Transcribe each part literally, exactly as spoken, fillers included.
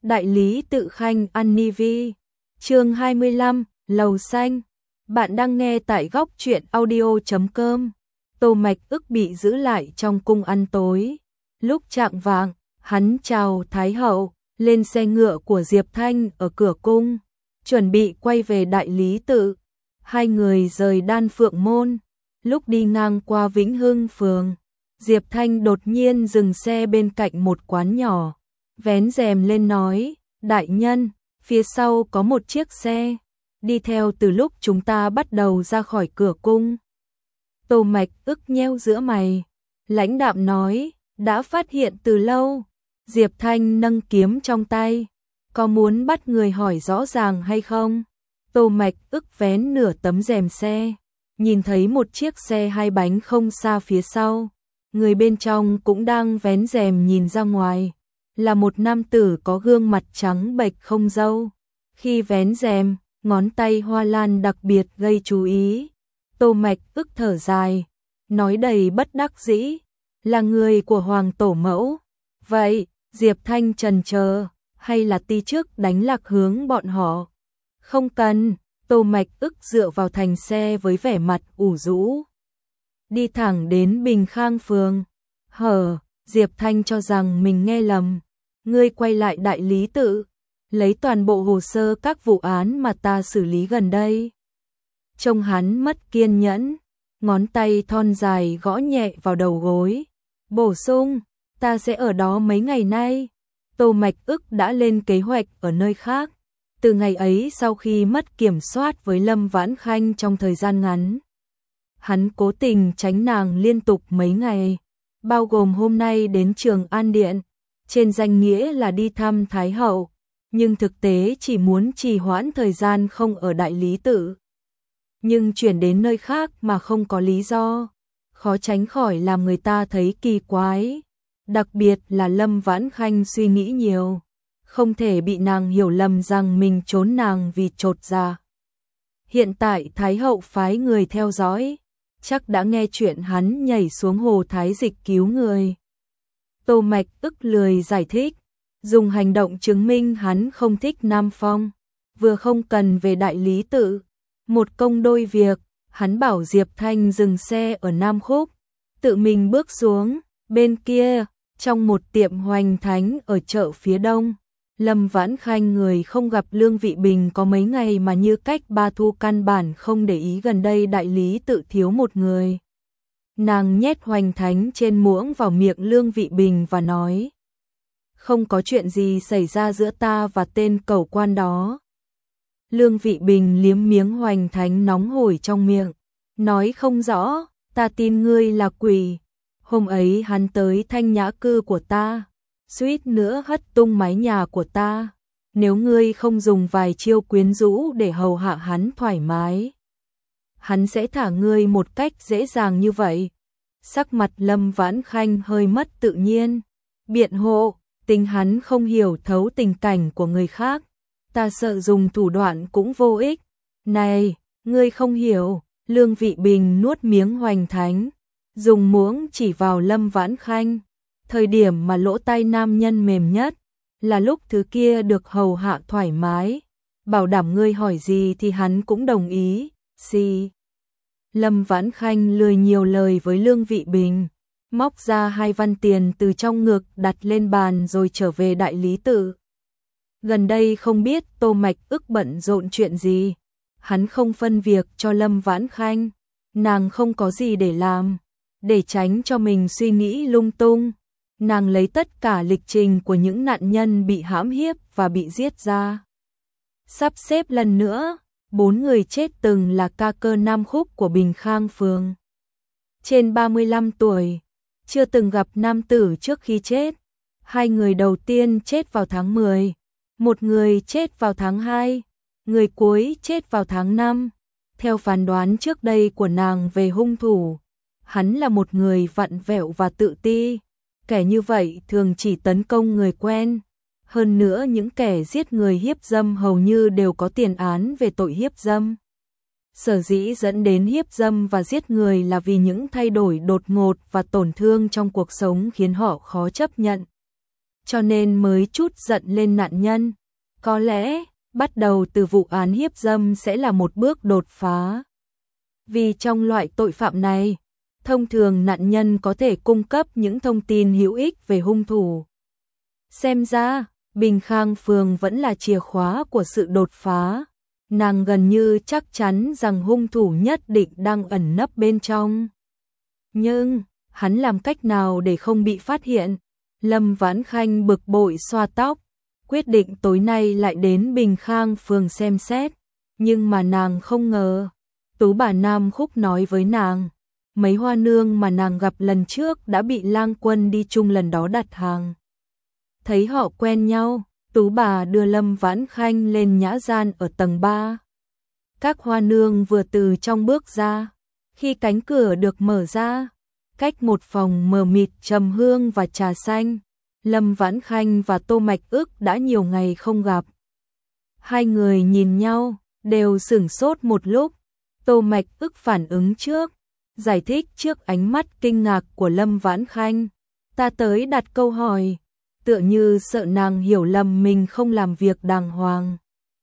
Đại lý tự khanh Anivi. Chương hai mươi lăm, Lầu xanh. Bạn đang nghe tại góc truyện audio chấm com. Tô Mạch ức bị giữ lại trong cung ăn tối. Lúc chạng vạng, hắn chào Thái hậu, lên xe ngựa của Diệp Thanh ở cửa cung, chuẩn bị quay về đại lý tự. Hai người rời Đan Phượng môn, lúc đi ngang qua Vĩnh Hưng phường, Diệp Thanh đột nhiên dừng xe bên cạnh một quán nhỏ, vén rèm lên nói, đại nhân, phía sau có một chiếc xe, đi theo từ lúc chúng ta bắt đầu ra khỏi cửa cung. Tô Mạch ức nheo giữa mày, lãnh đạm nói, đã phát hiện từ lâu. Diệp Thanh nâng kiếm trong tay, có muốn bắt người hỏi rõ ràng hay không? Tô Mạch ức vén nửa tấm rèm xe, nhìn thấy một chiếc xe hai bánh không xa phía sau, người bên trong cũng đang vén rèm nhìn ra ngoài, là một nam tử có gương mặt trắng bệch không râu. Khi vén rèm, ngón tay hoa lan đặc biệt gây chú ý. Tô Mạch ức thở dài, nói đầy bất đắc dĩ, là người của Hoàng tổ mẫu. Vậy, Diệp Thanh trần chờ, hay là ti trước đánh lạc hướng bọn họ? Không cần. Tô Mạch ức dựa vào thành xe với vẻ mặt ủ rũ, đi thẳng đến Bình Khang phường. Hờ, Diệp Thanh cho rằng mình nghe lầm. Ngươi quay lại đại lý tự, lấy toàn bộ hồ sơ các vụ án mà ta xử lý gần đây. Trông hắn mất kiên nhẫn, ngón tay thon dài gõ nhẹ vào đầu gối, bổ sung, ta sẽ ở đó mấy ngày nay. Tô Mạch ức đã lên kế hoạch ở nơi khác. Từ ngày ấy, sau khi mất kiểm soát với Lâm Vãn Khanh trong thời gian ngắn, hắn cố tình tránh nàng liên tục mấy ngày, bao gồm hôm nay đến Trường An Điện, trên danh nghĩa là đi thăm Thái hậu, nhưng thực tế chỉ muốn trì hoãn thời gian không ở đại lý tự. Nhưng chuyển đến nơi khác mà không có lý do, khó tránh khỏi làm người ta thấy kỳ quái, đặc biệt là Lâm Vãn Khanh suy nghĩ nhiều, không thể bị nàng hiểu lầm rằng mình trốn nàng vì chột dạ. Hiện tại Thái hậu phái người theo dõi, chắc đã nghe chuyện hắn nhảy xuống hồ Thái Dịch cứu người. Tô Mạch ức lười giải thích, dùng hành động chứng minh hắn không thích Nam Phong, vừa không cần về đại lý tự. Một công đôi việc, hắn bảo Diệp Thanh dừng xe ở Nam Khúc, tự mình bước xuống. Bên kia, trong một tiệm hoành thánh ở chợ phía đông, Lâm Vãn Khanh người không gặp Lương Vị Bình có mấy ngày mà như cách ba thu căn bản không để ý gần đây đại lý tự thiếu một người. Nàng nhét hoành thánh trên muỗng vào miệng Lương Vị Bình và nói, không có chuyện gì xảy ra giữa ta và tên cẩu quan đó. Lương Vị Bình liếm miếng hoành thánh nóng hổi trong miệng, nói không rõ, ta tin ngươi là quỷ. Hôm ấy hắn tới thanh nhã cư của ta, suýt nữa hất tung mái nhà của ta. Nếu ngươi không dùng vài chiêu quyến rũ để hầu hạ hắn thoải mái, hắn sẽ thả ngươi một cách dễ dàng như vậy. Sắc mặt Lâm Vãn Khanh hơi mất tự nhiên, biện hộ, tính hắn không hiểu thấu tình cảnh của người khác, ta sợ dùng thủ đoạn cũng vô ích. Này, ngươi không hiểu. Lương Vị Bình nuốt miếng hoành thánh, dùng muỗng chỉ vào Lâm Vãn Khanh. Thời điểm mà lỗ tai nam nhân mềm nhất là lúc thứ kia được hầu hạ thoải mái, bảo đảm ngươi hỏi gì thì hắn cũng đồng ý. Xì. Lâm Vãn Khanh lười nhiều lời với Lương Vị Bình, móc ra hai văn tiền từ trong ngực đặt lên bàn rồi trở về đại lý tự. Gần đây không biết Tô Mạch ức bận rộn chuyện gì, hắn không phân việc cho Lâm Vãn Khanh, nàng không có gì để làm, để tránh cho mình suy nghĩ lung tung. Nàng lấy tất cả lịch trình của những nạn nhân bị hãm hiếp và bị giết ra, sắp xếp lần nữa. Bốn người chết từng là ca cơ Nam Khúc của Bình Khang phường, trên ba mươi lăm tuổi, chưa từng gặp nam tử trước khi chết. Hai người đầu tiên chết vào tháng mười, một người chết vào tháng hai, người cuối chết vào tháng năm. Theo phán đoán trước đây của nàng về hung thủ, hắn là một người vặn vẹo và tự ti. Kẻ như vậy thường chỉ tấn công người quen. Hơn nữa những kẻ giết người hiếp dâm hầu như đều có tiền án về tội hiếp dâm. Sở dĩ dẫn đến hiếp dâm và giết người là vì những thay đổi đột ngột và tổn thương trong cuộc sống khiến họ khó chấp nhận. cho nên mới chút giận lên nạn nhân. Có lẽ, bắt đầu từ vụ án hiếp dâm sẽ là một bước đột phá. Vì trong loại tội phạm này, thông thường nạn nhân có thể cung cấp những thông tin hữu ích về hung thủ. Xem ra, Bình Khang Phường vẫn là chìa khóa của sự đột phá. Nàng gần như chắc chắn rằng hung thủ nhất định đang ẩn nấp bên trong. Nhưng, hắn làm cách nào để không bị phát hiện? Lâm Vãn Khanh bực bội xoa tóc, quyết định tối nay lại đến Bình Khang Phường xem xét. Nhưng mà nàng không ngờ, Tú bà Nam Khúc nói với nàng, mấy hoa nương mà nàng gặp lần trước đã bị Lang Quân đi chung lần đó đặt hàng. Thấy họ quen nhau, Tú bà đưa Lâm Vãn Khanh lên nhã gian ở tầng ba. Các hoa nương vừa từ trong bước ra, khi cánh cửa được mở ra, cách một phòng mờ mịt trầm hương và trà xanh, Lâm Vãn Khanh và Tô Mạch Ức đã nhiều ngày không gặp. Hai người nhìn nhau, đều sửng sốt một lúc. Tô Mạch Ức phản ứng trước, giải thích trước ánh mắt kinh ngạc của Lâm Vãn Khanh. Ta tới đặt câu hỏi, tựa như sợ nàng hiểu lầm mình không làm việc đàng hoàng,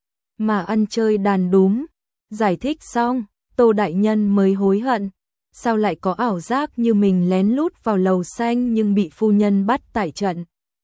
mà ăn chơi đàn đúm. Giải thích xong, Tô Đại Nhân mới hối hận. Sao lại có ảo giác như mình lén lút vào lầu xanh nhưng bị phu nhân bắt tại trận.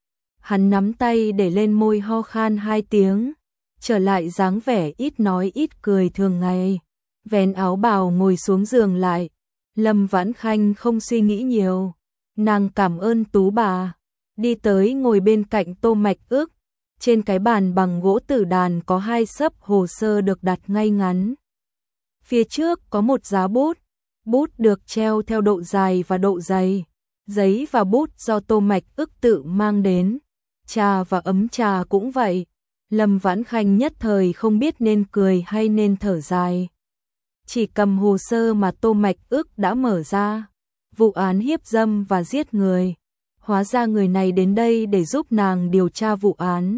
Hắn nắm tay để lên môi ho khan hai tiếng, trở lại dáng vẻ ít nói ít cười thường ngày. Vén áo bào ngồi xuống giường lại. Lâm Vãn Khanh không suy nghĩ nhiều, nàng cảm ơn Tú bà, đi tới ngồi bên cạnh Tô Mạch Ức. Trên cái bàn bằng gỗ tử đàn có hai xấp hồ sơ được đặt ngay ngắn. Phía trước có một giá bút, bút được treo theo độ dài và độ dày. Giấy và bút do Tô Mạch Ức tự mang đến. Trà và ấm trà cũng vậy. Lâm Vãn Khanh nhất thời không biết nên cười hay nên thở dài. Chỉ cầm hồ sơ mà Tô Mạch Ức đã mở ra. Vụ án hiếp dâm và giết người. Hóa ra người này đến đây để giúp nàng điều tra vụ án.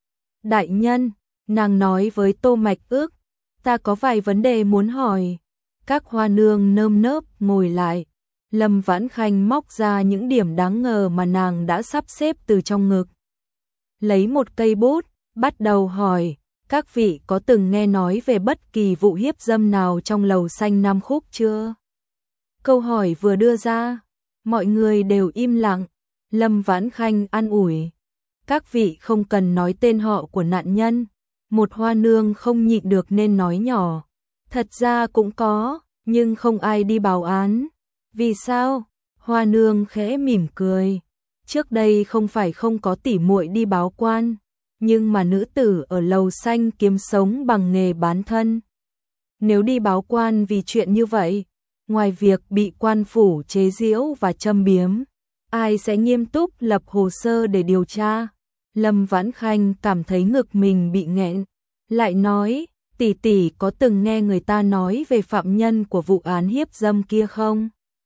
Đại nhân, nàng nói với Tô Mạch Ức, ta có vài vấn đề muốn hỏi. Các hoa nương nơm nớp ngồi lại. Lâm Vãn Khanh móc ra những điểm đáng ngờ mà nàng đã sắp xếp từ trong ngực. Lấy một cây bút, bắt đầu hỏi, các vị có từng nghe nói về bất kỳ vụ hiếp dâm nào trong lầu xanh Nam Khúc chưa? Câu hỏi vừa đưa ra, mọi người đều im lặng. Lâm Vãn Khanh an ủi, các vị không cần nói tên họ của nạn nhân. Một hoa nương không nhịn được nên nói nhỏ, thật ra cũng có, nhưng không ai đi báo án. Vì sao? Hoa nương khẽ mỉm cười, trước đây không phải không có tỉ muội đi báo quan, nhưng mà nữ tử ở lầu xanh kiếm sống bằng nghề bán thân. Nếu đi báo quan vì chuyện như vậy, ngoài việc bị quan phủ chế giễu và châm biếm, ai sẽ nghiêm túc lập hồ sơ để điều tra? Lâm Vãn Khanh cảm thấy ngực mình bị nghẹn, lại nói, tỷ tỷ có từng nghe người ta nói về phạm nhân của vụ án hiếp dâm kia không?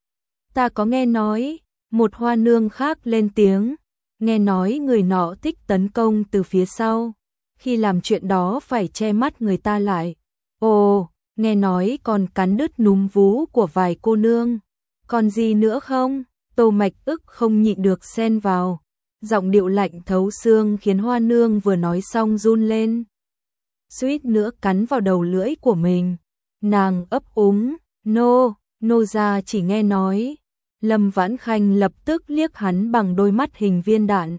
Ta có nghe nói. Một hoa nương khác lên tiếng, nghe nói người nọ thích tấn công từ phía sau, khi làm chuyện đó phải che mắt người ta lại. Ồ, nghe nói còn cắn đứt núm vú của vài cô nương. Còn gì nữa không? Tô Mạch Ức không nhịn được xen vào. Giọng điệu lạnh thấu xương khiến hoa nương vừa nói xong run lên, suýt nữa cắn vào đầu lưỡi của mình. Nàng ấp úng, nô, nô gia chỉ nghe nói. Lâm Vãn Khanh lập tức liếc hắn bằng đôi mắt hình viên đạn.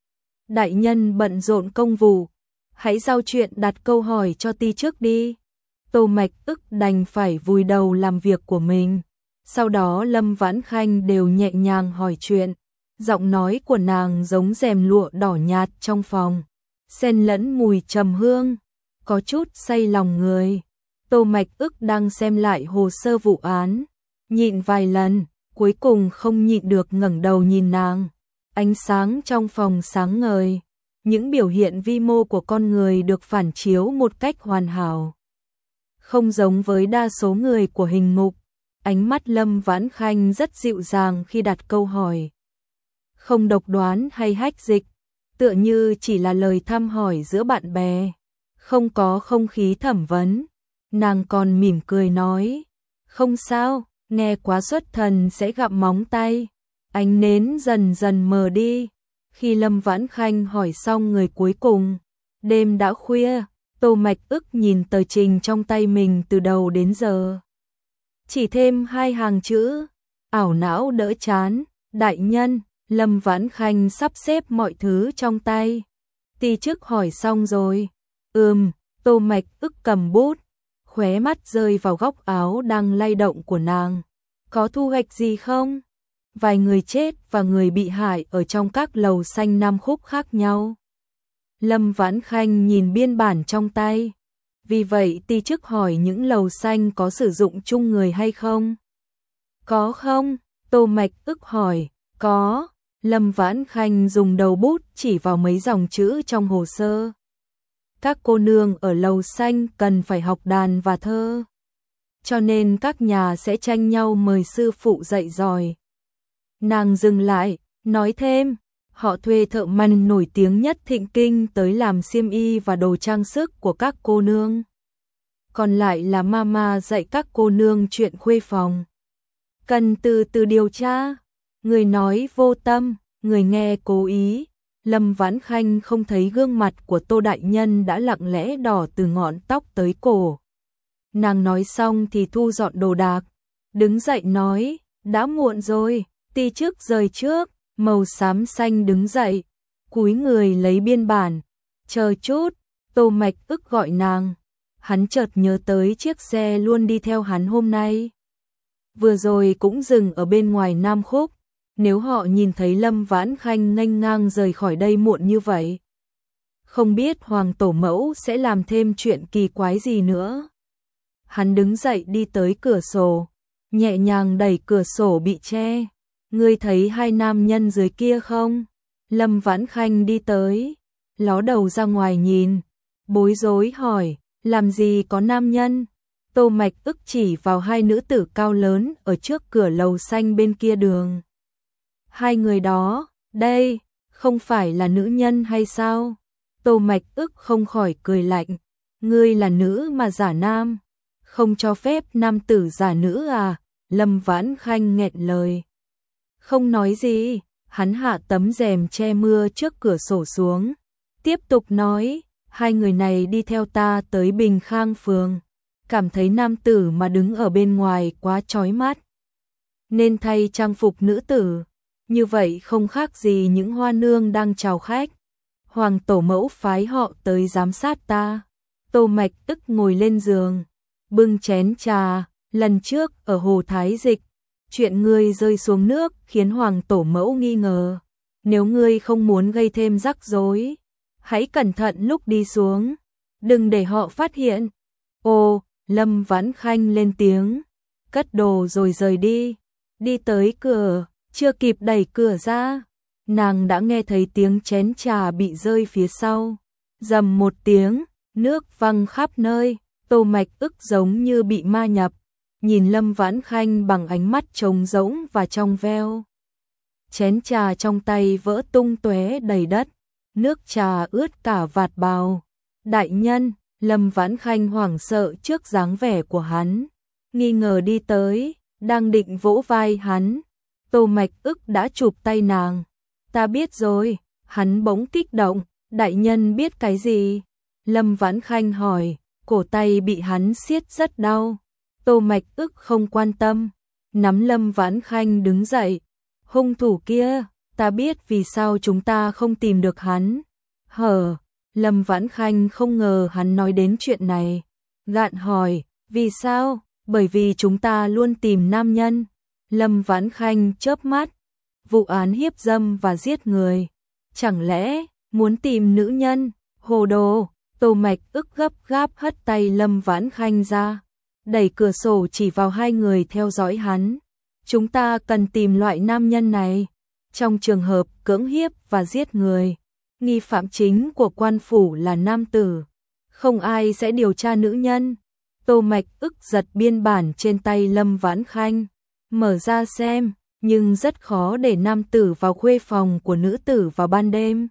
Đại nhân bận rộn công vụ, hãy giao chuyện đặt câu hỏi cho ti trước đi. Tô Mạch Ức đành phải vùi đầu làm việc của mình. Sau đó Lâm Vãn Khanh đều nhẹ nhàng hỏi chuyện. Giọng nói của nàng giống rèm lụa đỏ nhạt trong phòng, xen lẫn mùi trầm hương, có chút say lòng người. Tô Mạch Ức đang xem lại hồ sơ vụ án, nhịn vài lần, cuối cùng không nhịn được ngẩng đầu nhìn nàng. Ánh sáng trong phòng sáng ngời, những biểu hiện vi mô của con người được phản chiếu một cách hoàn hảo. Không giống với đa số người của hình ngục, ánh mắt Lâm Vãn Khanh rất dịu dàng khi đặt câu hỏi. Không độc đoán hay hách dịch, tựa như chỉ là lời thăm hỏi giữa bạn bè, không có không khí thẩm vấn. Nàng còn mỉm cười nói, không sao, nghe quá xuất thần sẽ gặm móng tay. Ánh nến dần dần mờ đi, Khi Lâm Vãn Khanh hỏi xong người cuối cùng, đêm đã khuya, Tô Mạch ức nhìn tờ trình trong tay mình từ đầu đến giờ. Chỉ thêm hai hàng chữ, ảo não đỡ chán, đại nhân. Lâm Vãn Khanh sắp xếp mọi thứ trong tay. Ti chức hỏi xong rồi. Ừm, Tô Mạch ức cầm bút, khóe mắt rơi vào góc áo đang lay động của nàng. Có thu hoạch gì không? Vài người chết và người bị hại ở trong các lầu xanh Nam Khúc khác nhau. Lâm Vãn Khanh nhìn biên bản trong tay. Vì vậy ti chức hỏi những lầu xanh có sử dụng chung người hay không? Có không? Tô Mạch ức hỏi. Có. Lâm Vãn Khanh dùng đầu bút chỉ vào mấy dòng chữ trong hồ sơ. Các cô nương ở lầu xanh cần phải học đàn và thơ, cho nên các nhà sẽ tranh nhau mời sư phụ dạy dòi. Nàng dừng lại, nói thêm, họ thuê thợ may nổi tiếng nhất Thịnh Kinh tới làm xiêm y và đồ trang sức của các cô nương. Còn lại là mama dạy các cô nương chuyện khuê phòng. Cần từ từ điều tra. Người nói vô tâm, người nghe cố ý. Lâm Vãn Khanh không thấy gương mặt của Tô đại nhân đã lặng lẽ đỏ từ ngọn tóc tới cổ. Nàng nói xong thì thu dọn đồ đạc, đứng dậy nói, đã muộn rồi. Ti chức rời trước, màu xám xanh đứng dậy, cúi người lấy biên bản. Chờ chút, Tô Mạch ức gọi nàng. Hắn chợt nhớ tới chiếc xe luôn đi theo hắn hôm nay. Vừa rồi cũng dừng ở bên ngoài Nam Khúc. Nếu họ nhìn thấy Lâm Vãn Khanh nghênh ngang rời khỏi đây muộn như vậy, không biết Hoàng Tổ Mẫu sẽ làm thêm chuyện kỳ quái gì nữa. Hắn đứng dậy đi tới cửa sổ, nhẹ nhàng đẩy cửa sổ bị che. Ngươi thấy hai nam nhân dưới kia không? Lâm Vãn Khanh đi tới, ló đầu ra ngoài nhìn, bối rối hỏi, làm gì có nam nhân? Tô Mạch ức chỉ vào hai nữ tử cao lớn ở trước cửa lầu xanh bên kia đường. Hai người đó, đây, không phải là nữ nhân hay sao? Tô Mạch ức không khỏi cười lạnh. Ngươi là nữ mà giả nam, không cho phép nam tử giả nữ à? Lâm Vãn Khanh nghẹn lời. Không nói gì, hắn hạ tấm rèm che mưa trước cửa sổ xuống. Tiếp tục nói, hai người này đi theo ta tới Bình Khang Phường. Cảm thấy nam tử mà đứng ở bên ngoài quá chói mắt, nên thay trang phục nữ tử. Như vậy không khác gì những hoa nương đang chào khách. Hoàng Tổ Mẫu phái họ tới giám sát ta. Tô Mạch ức ngồi lên giường, bưng chén trà. Lần trước ở Hồ Thái Dịch, chuyện ngươi rơi xuống nước khiến Hoàng Tổ Mẫu nghi ngờ. Nếu ngươi không muốn gây thêm rắc rối, hãy cẩn thận lúc đi xuống, đừng để họ phát hiện. Ồ, Lâm Vãn Khanh lên tiếng, cất đồ rồi rời đi. Đi tới cửa, chưa kịp đẩy cửa ra, nàng đã nghe thấy tiếng chén trà bị rơi phía sau. Rầm một tiếng, nước văng khắp nơi. Tô Mạch ức giống như bị ma nhập, nhìn Lâm Vãn Khanh bằng ánh mắt trống rỗng và trong veo. Chén trà trong tay vỡ tung tóe đầy đất, nước trà ướt cả vạt bào. Đại nhân, Lâm Vãn Khanh hoảng sợ trước dáng vẻ của hắn, nghi ngờ đi tới, đang định vỗ vai hắn. Tô Mạch ức đã chụp tay nàng. Ta biết rồi. Hắn bỗng kích động. Đại nhân biết cái gì? Lâm Vãn Khanh hỏi. Cổ tay bị hắn siết rất đau. Tô Mạch ức không quan tâm, nắm Lâm Vãn Khanh đứng dậy. Hung thủ kia, ta biết vì sao chúng ta không tìm được hắn. Hở, Lâm Vãn Khanh không ngờ hắn nói đến chuyện này. Gạn hỏi, vì sao? Bởi vì chúng ta luôn tìm nam nhân. Lâm Vãn Khanh chớp mắt, vụ án hiếp dâm và giết người. Chẳng lẽ, muốn tìm nữ nhân? Hồ đồ. Tô Mạch ức gấp gáp hất tay Lâm Vãn Khanh ra, đẩy cửa sổ chỉ vào hai người theo dõi hắn. Chúng ta cần tìm loại nam nhân này. Trong trường hợp cưỡng hiếp và giết người, nghi phạm chính của quan phủ là nam tử, không ai sẽ điều tra nữ nhân. Tô Mạch ức giật biên bản trên tay Lâm Vãn Khanh, mở ra xem, nhưng rất khó để nam tử vào khuê phòng của nữ tử vào ban đêm.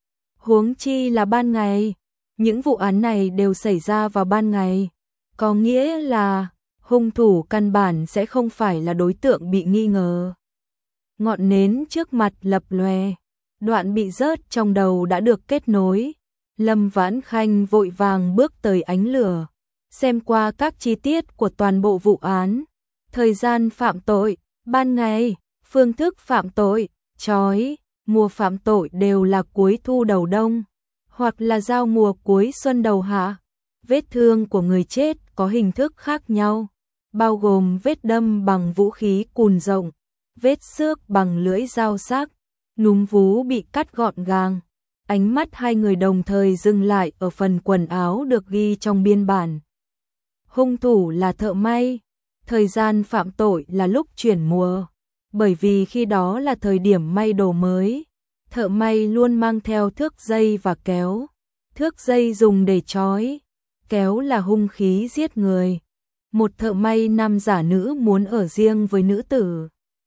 Huống chi là ban ngày. Những vụ án này đều xảy ra vào ban ngày, có nghĩa là hung thủ căn bản sẽ không phải là đối tượng bị nghi ngờ. Ngọn nến trước mặt lập lòe, Đoạn bị rớt trong đầu đã được kết nối. Lâm Vãn Khanh vội vàng bước tới ánh lửa, xem qua các chi tiết của toàn bộ vụ án. Thời gian phạm tội, ban ngày, phương thức phạm tội, trói, mùa phạm tội đều là cuối thu đầu đông, hoặc là giao mùa cuối xuân đầu hạ. Vết thương của người chết có hình thức khác nhau, bao gồm vết đâm bằng vũ khí cùn rộng, vết xước bằng lưỡi dao sắc, núm vú bị cắt gọn gàng. Ánh mắt hai người đồng thời dừng lại ở phần quần áo được ghi trong biên bản. Hung thủ là thợ may, thời gian phạm tội là lúc chuyển mùa, bởi vì khi đó là thời điểm may đồ mới. Thợ may luôn mang theo thước dây và kéo. Thước dây dùng để trói, kéo là hung khí giết người. Một thợ may nam giả nữ muốn ở riêng với nữ tử,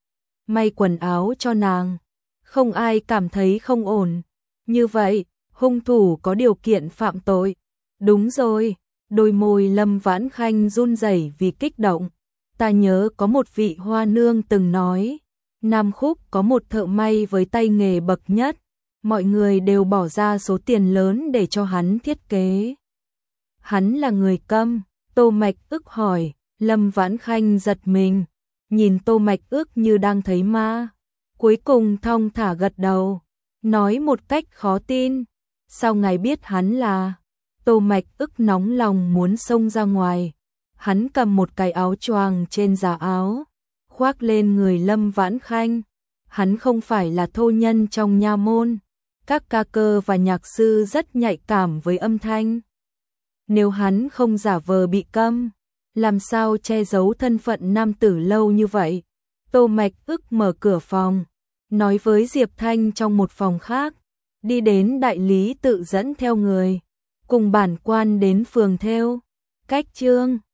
may quần áo cho nàng. Không ai cảm thấy không ổn. Như vậy, hung thủ có điều kiện phạm tội. Đúng rồi, đôi môi Lâm Vãn Khanh run rẩy vì kích động. Ta nhớ có một vị hoa nương từng nói, Nam Khúc có một thợ may với tay nghề bậc nhất, mọi người đều bỏ ra số tiền lớn để cho hắn thiết kế. Hắn là người Câm. Tô Mạch Ức hỏi. Lâm Vãn Khanh giật mình, nhìn Tô Mạch Ức như đang thấy ma. Cuối cùng thong thả gật đầu, nói một cách khó tin, sao ngài biết hắn là? Tô Mạch Ức nóng lòng muốn xông ra ngoài. Hắn cầm một cái áo choàng trên giá áo, khoác lên người Lâm Vãn Khanh. Hắn không phải là thô nhân trong nha môn, các ca cơ và nhạc sư rất nhạy cảm với âm thanh. Nếu hắn không giả vờ bị câm, làm sao che giấu thân phận nam tử lâu như vậy? Tô Mạch Ức mở cửa phòng, nói với Diệp Thanh trong một phòng khác, đi đến đại lý tự dẫn theo người, cùng bản quan đến phường Thêu. Cách chương